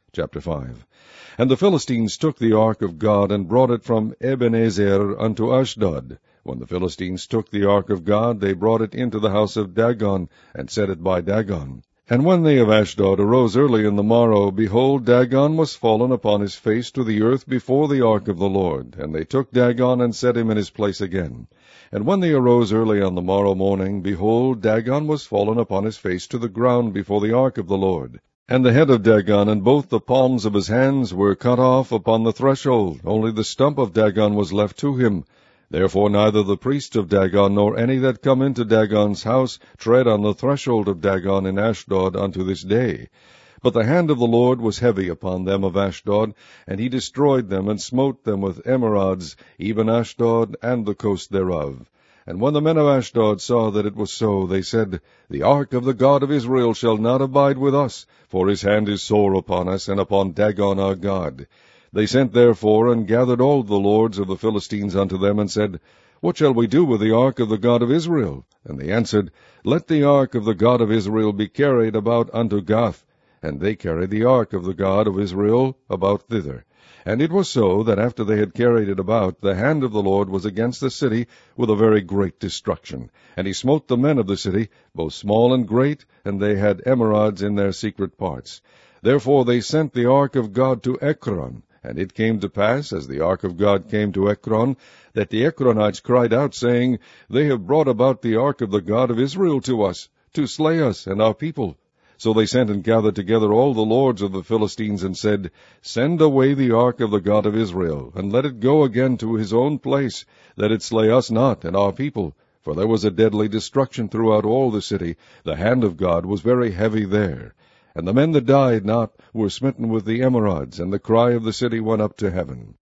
Chapter 5. And the Philistines took the ark of God, and brought it from Ebenezer unto Ashdod. When the Philistines took the ark of God, they brought it into the house of Dagon, and set it by Dagon. And when they of Ashdod arose early in the morrow, behold, Dagon was fallen upon his face to the earth before the ark of the Lord. And they took Dagon, and set him in his place again. And when they arose early on the morrow morning, behold, Dagon was fallen upon his face to the ground before the ark of the Lord. And the head of Dagon and both the palms of his hands were cut off upon the threshold, only the stump of Dagon was left to him. Therefore neither the priests of Dagon, nor any that come into Dagon's house, tread on the threshold of Dagon in Ashdod unto this day. But the hand of the Lord was heavy upon them of Ashdod, and he destroyed them, and smote them with emerods, even Ashdod and the coast thereof. And when the men of Ashdod saw that it was so, they said, The ark of the God of Israel shall not abide with us, for his hand is sore upon us, and upon Dagon our God. They sent therefore, and gathered all the lords of the Philistines unto them, and said, What shall we do with the ark of the God of Israel? And they answered, Let the ark of the God of Israel be carried about unto Gath. And they carried the ark of the God of Israel about thither. And it was so, that after they had carried it about, the hand of the Lord was against the city with a very great destruction. And he smote the men of the city, both small and great, and they had emerods in their secret parts. Therefore they sent the ark of God to Ekron. And it came to pass, as the ark of God came to Ekron, that the Ekronites cried out, saying, They have brought about the ark of the God of Israel to us, to slay us and our people. So they sent and gathered together all the lords of the Philistines, and said, Send away the ark of the God of Israel, and let it go again to his own place, that it slay us not and our people. For there was a deadly destruction throughout all the city. The hand of God was very heavy there. And the men that died not were smitten with the emerods, and the cry of the city went up to heaven.